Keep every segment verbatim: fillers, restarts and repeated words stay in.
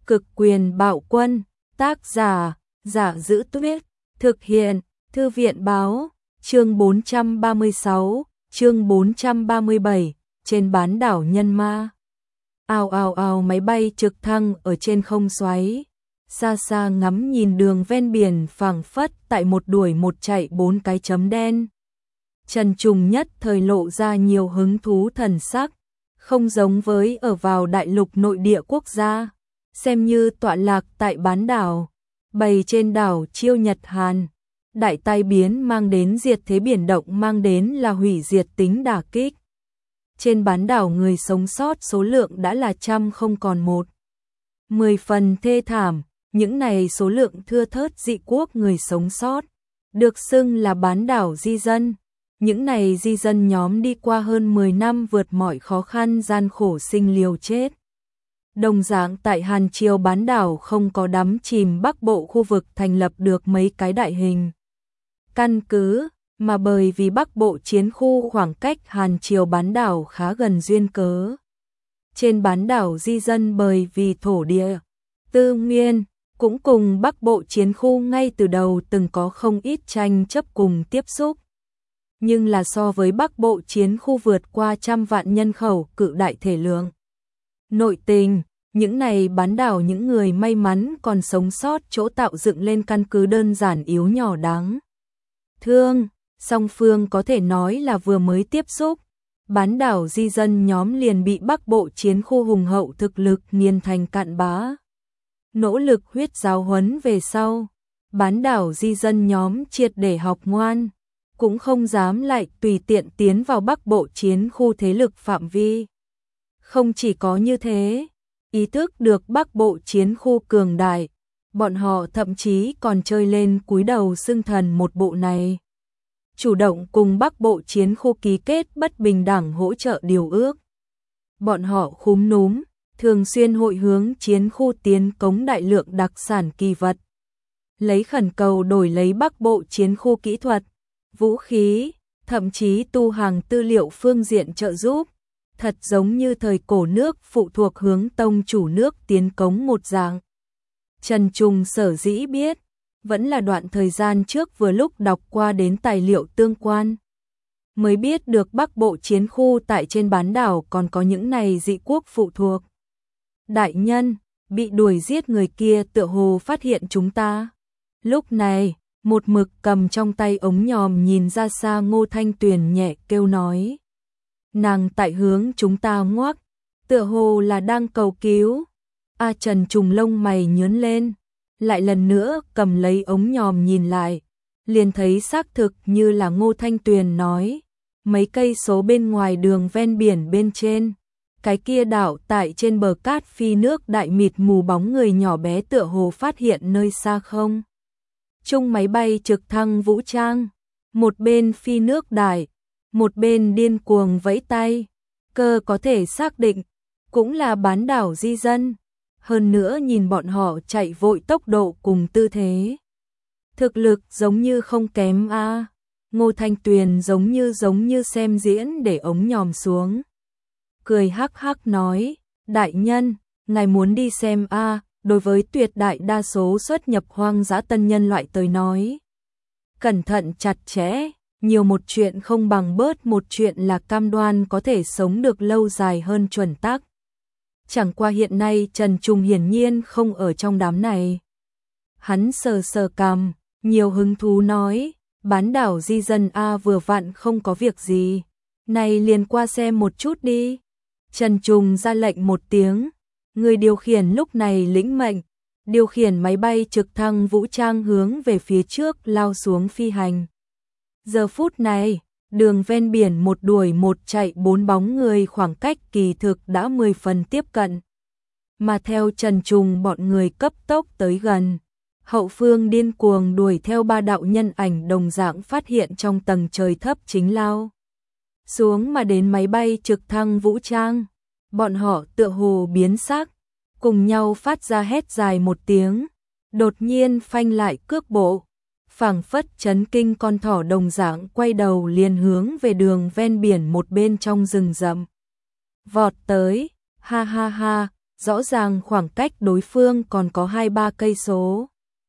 Cực quyền bạo quân, tác giả, Giả Giữ Tuyết, thực hiện, Thư viện báo, chương bốn trăm ba mươi sáu, chương bốn trăm ba mươi bảy, trên bán đảo Nhân Ma. Ào ào ào, máy bay trực thăng ở trên không xoáy, xa xa ngắm nhìn đường ven biển phảng phất tại một đuổi một chạy bốn cái chấm đen. Trần Trùng nhất thời lộ ra nhiều hứng thú thần sắc, không giống với ở vào đại lục nội địa quốc gia, xem như tọa lạc tại bán đảo, bày trên đảo Chiêu Nhật Hàn. Đại tai biến mang đến diệt thế, biển động mang đến là hủy diệt tính đả kích. Trên bán đảo người sống sót số lượng đã là trăm không còn một. Mười phần thê thảm, những này số lượng thưa thớt dị quốc người sống sót, được xưng là bán đảo di dân. Những này di dân nhóm đi qua hơn mười năm vượt mọi khó khăn gian khổ sinh liều chết. Đồng dạng tại Hàn Triều bán đảo không có đắm chìm Bắc Bộ khu vực thành lập được mấy cái đại hình căn cứ, mà bởi vì Bắc Bộ chiến khu khoảng cách Hàn Triều bán đảo khá gần duyên cớ. Trên bán đảo di dân bởi vì thổ địa, tư nguyên, cũng cùng Bắc Bộ chiến khu ngay từ đầu từng có không ít tranh chấp cùng tiếp xúc. Nhưng là so với Bắc Bộ chiến khu vượt qua trăm vạn nhân khẩu cự đại thể lượng. Nội tình, những này bán đảo những người may mắn còn sống sót chỗ tạo dựng lên căn cứ đơn giản yếu nhỏ đáng thương, song phương có thể nói là vừa mới tiếp xúc, bán đảo di dân nhóm liền bị Bắc Bộ chiến khu hùng hậu thực lực nghiền thành cạn bã. Nỗ lực huyết giáo huấn về sau, bán đảo di dân nhóm triệt để học ngoan, cũng không dám lại tùy tiện tiến vào Bắc Bộ chiến khu thế lực phạm vi. Không chỉ có như thế, ý thức được Bắc Bộ chiến khu cường đại, bọn họ thậm chí còn chơi lên cúi đầu xưng thần một bộ này. Chủ động cùng Bắc Bộ chiến khu ký kết bất bình đẳng hỗ trợ điều ước. Bọn họ khúm núm, thường xuyên hội hướng chiến khu tiến cống đại lượng đặc sản kỳ vật. Lấy khẩn cầu đổi lấy Bắc Bộ chiến khu kỹ thuật, vũ khí, thậm chí tu hàng tư liệu phương diện trợ giúp. Thật giống như thời cổ nước phụ thuộc hướng tông chủ nước tiến cống một dạng. Trần Trùng sở dĩ biết, vẫn là đoạn thời gian trước vừa lúc đọc qua đến tài liệu tương quan. Mới biết được Bắc Bộ chiến khu tại trên bán đảo còn có những này dị quốc phụ thuộc. Đại nhân, bị đuổi giết người kia tựa hồ phát hiện chúng ta. Lúc này, một mực cầm trong tay ống nhòm nhìn ra xa Ngô Thanh Tuyền nhẹ kêu nói. Nàng tại hướng chúng ta ngoắc, tựa hồ là đang cầu cứu. A Trần Trùng lông mày nhướng lên, lại lần nữa cầm lấy ống nhòm nhìn lại, liền thấy xác thực như là Ngô Thanh Tuyền nói, mấy cây số bên ngoài đường ven biển bên trên, cái kia đảo tại trên bờ cát phi nước đại mịt mù bóng người nhỏ bé tựa hồ phát hiện nơi xa không. Chung máy bay trực thăng vũ trang, một bên phi nước đại, một bên điên cuồng vẫy tay, cơ có thể xác định, cũng là bán đảo di dân. Hơn nữa nhìn bọn họ chạy vội tốc độ cùng tư thế. Thực lực giống như không kém a. À. Ngô Thanh Tuyền giống như giống như xem diễn để ống nhòm xuống. Cười hắc hắc nói, đại nhân, ngài muốn đi xem a. À, đối với tuyệt đại đa số xuất nhập hoang dã tân nhân loại tới nói. Cẩn thận chặt chẽ. Nhiều một chuyện không bằng bớt một chuyện là cam đoan có thể sống được lâu dài hơn chuẩn tắc. Chẳng qua hiện nay Trần Trùng hiển nhiên không ở trong đám này. Hắn sờ sờ cằm, nhiều hứng thú nói, bán đảo di dân A vừa vặn không có việc gì. Này liền qua xem một chút đi. Trần Trùng ra lệnh một tiếng, người điều khiển lúc này lĩnh mệnh, điều khiển máy bay trực thăng vũ trang hướng về phía trước lao xuống phi hành. Giờ phút này, đường ven biển một đuổi một chạy bốn bóng người khoảng cách kỳ thực đã mười phần tiếp cận. Mà theo Trần Trùng bọn người cấp tốc tới gần, hậu phương điên cuồng đuổi theo ba đạo nhân ảnh đồng dạng phát hiện trong tầng trời thấp chính lao. Xuống mà đến máy bay trực thăng vũ trang, bọn họ tựa hồ biến sắc, cùng nhau phát ra hét dài một tiếng, đột nhiên phanh lại cước bộ. Phảng phất chấn kinh con thỏ đồng dạng quay đầu liền hướng về đường ven biển một bên trong rừng rậm. Vọt tới, ha ha ha, rõ ràng khoảng cách đối phương còn có hai ba cây số.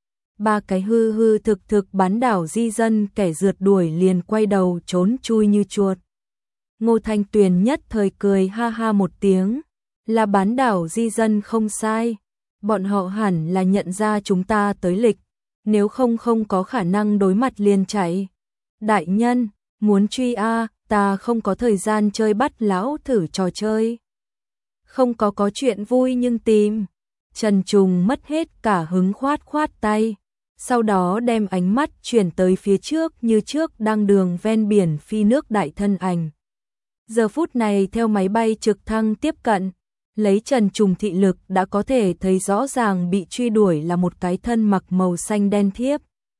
Ba cái hư hư thực thực bán đảo di dân kẻ rượt đuổi liền quay đầu trốn chui như chuột. Ngô Thanh Tuyền nhất thời cười ha ha một tiếng, là bán đảo di dân không sai, bọn họ hẳn là nhận ra chúng ta tới lịch, nếu không không có khả năng đối mặt liền chạy. Đại nhân, muốn truy a, ta không có thời gian chơi bắt lão thử trò chơi. Không có có chuyện vui nhưng tìm. Trần Trùng mất hết cả hứng khoát khoát tay, sau đó đem ánh mắt chuyển tới phía trước như trước đang đường ven biển phi nước đại thân ảnh. Giờ phút này theo máy bay trực thăng tiếp cận, lấy Trần Trùng thị lực đã có thể thấy rõ ràng bị truy đuổi là một cái thân mặc màu xanh đen thiếp.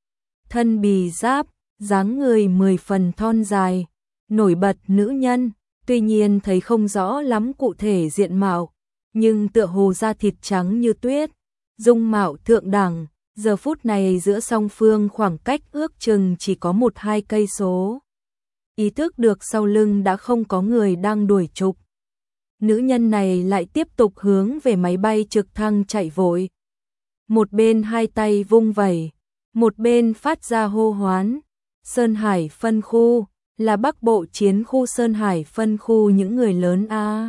Thân bì giáp, dáng người mười phần thon dài, nổi bật nữ nhân, tuy nhiên thấy không rõ lắm cụ thể diện mạo, nhưng tựa hồ da thịt trắng như tuyết, dung mạo thượng đẳng, giờ phút này giữa song phương khoảng cách ước chừng chỉ có một hai cây số. Ý thức được sau lưng đã không có người đang đuổi trục. Nữ nhân này lại tiếp tục hướng về máy bay trực thăng chạy vội. Một bên hai tay vung vẩy, một bên phát ra hô hoán. Sơn Hải phân khu, là Bắc Bộ chiến khu Sơn Hải phân khu những người lớn a.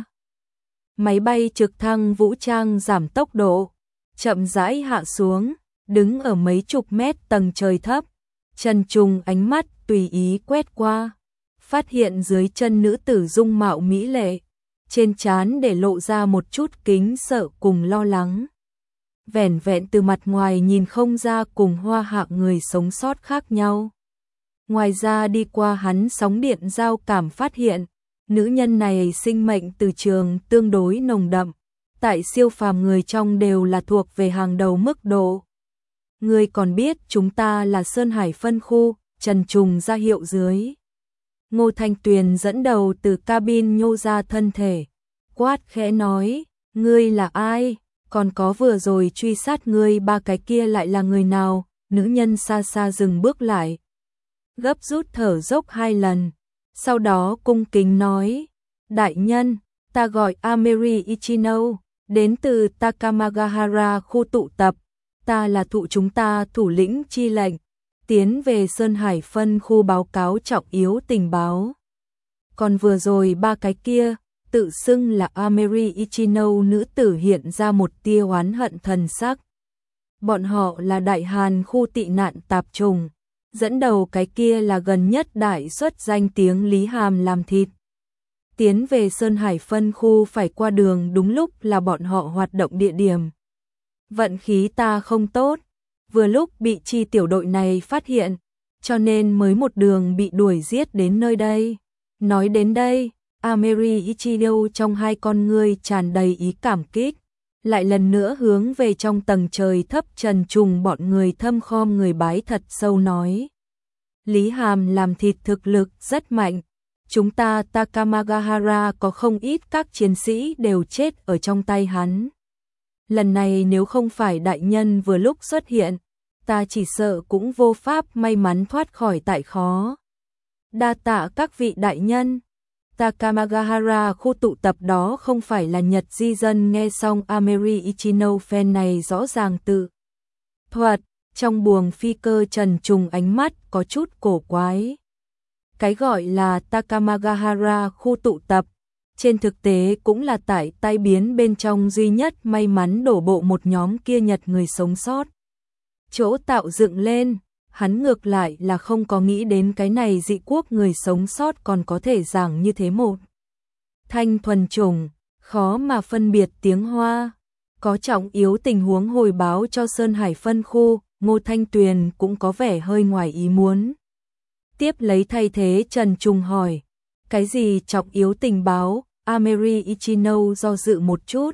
Máy bay trực thăng vũ trang giảm tốc độ, chậm rãi hạ xuống, đứng ở mấy chục mét tầng trời thấp. Trần Trùng ánh mắt tùy ý quét qua, phát hiện dưới chân nữ tử dung mạo mỹ lệ, trên trán để lộ ra một chút kính sợ cùng lo lắng. Vẻn vẹn từ mặt ngoài nhìn không ra cùng Hoa Hạ người sống sót khác nhau. Ngoài ra đi qua hắn sóng điện giao cảm phát hiện, nữ nhân này sinh mệnh từ trường tương đối nồng đậm, tại siêu phàm người trong đều là thuộc về hàng đầu mức độ. Người còn biết chúng ta là Sơn Hải phân khu, Trần Trùng ra hiệu dưới. Ngô Thanh Tuyền dẫn đầu từ cabin nhô ra thân thể, quát khẽ nói, ngươi là ai, còn có vừa rồi truy sát ngươi ba cái kia lại là người nào, nữ nhân xa xa dừng bước lại. Gấp rút thở dốc hai lần, sau đó cung kính nói, đại nhân, ta gọi Ameri Ichino, đến từ Takamagahara khu tụ tập, ta là thụ chúng ta thủ lĩnh chi lệnh, tiến về Sơn Hải phân khu báo cáo trọng yếu tình báo. Còn vừa rồi ba cái kia, tự xưng là Ameri Ichino nữ tử hiện ra một tia oán hận thần sắc. Bọn họ là Đại Hàn khu tị nạn tạp trùng. Dẫn đầu cái kia là gần nhất đại xuất danh tiếng Lý Hàm làm thịt. Tiến về Sơn Hải phân khu phải qua đường đúng lúc là bọn họ hoạt động địa điểm. Vận khí ta không tốt, vừa lúc bị chi tiểu đội này phát hiện, cho nên mới một đường bị đuổi giết đến nơi đây. Nói đến đây, Ameri Ichino trong hai con ngươi tràn đầy ý cảm kích, lại lần nữa hướng về trong tầng trời thấp Trần Trùng bọn người thâm khom người bái thật sâu nói. Lý Hàm làm thịt thực lực rất mạnh, chúng ta Takamagahara có không ít các chiến sĩ đều chết ở trong tay hắn. Lần này nếu không phải đại nhân vừa lúc xuất hiện, ta chỉ sợ cũng vô pháp may mắn thoát khỏi tại khó. Đa tạ các vị đại nhân. Takamagahara khu tụ tập đó không phải là Nhật di dân. Nghe xong Ameri Ichino fan này rõ ràng tự thuật, trong buồng phi cơ Trần Trùng ánh mắt có chút cổ quái. Cái gọi là Takamagahara khu tụ tập, trên thực tế cũng là tại tai biến bên trong duy nhất may mắn đổ bộ một nhóm kia Nhật người sống sót. Chỗ tạo dựng lên, hắn ngược lại là không có nghĩ đến cái này dị quốc người sống sót còn có thể giảng như thế một. Thanh thuần chủng, khó mà phân biệt tiếng Hoa, có trọng yếu tình huống hồi báo cho Sơn Hải phân khu, Ngô Thanh Tuyền cũng có vẻ hơi ngoài ý muốn. Tiếp lấy thay thế Trần Trùng hỏi, cái gì trọng yếu tình báo? Ameri Ichino do dự một chút.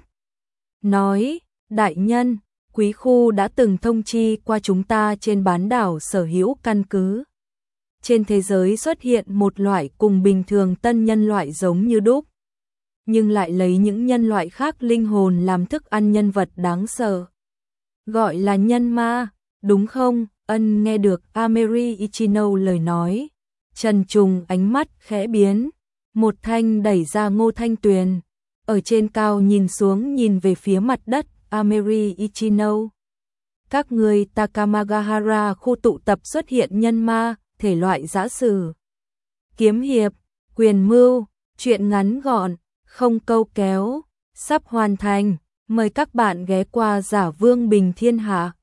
Nói, đại nhân, quý khu đã từng thông chi qua chúng ta trên bán đảo sở hữu căn cứ. Trên thế giới xuất hiện một loại cùng bình thường tân nhân loại giống như đúc, nhưng lại lấy những nhân loại khác linh hồn làm thức ăn nhân vật đáng sợ. Gọi là nhân ma, đúng không? Ân nghe được Ameri Ichino lời nói. Trần Trùng ánh mắt khẽ biến, một thanh đẩy ra Ngô Thanh Tuyền. ở trên cao nhìn xuống nhìn về phía mặt đất, Ameri Ichino. Các người Takamagahara khu tụ tập xuất hiện nhân ma, thể loại giã sử, kiếm hiệp, quyền mưu, truyện ngắn gọn, không câu kéo, sắp hoàn thành, mời các bạn ghé qua Giả Vương Bình Thiên Hạ.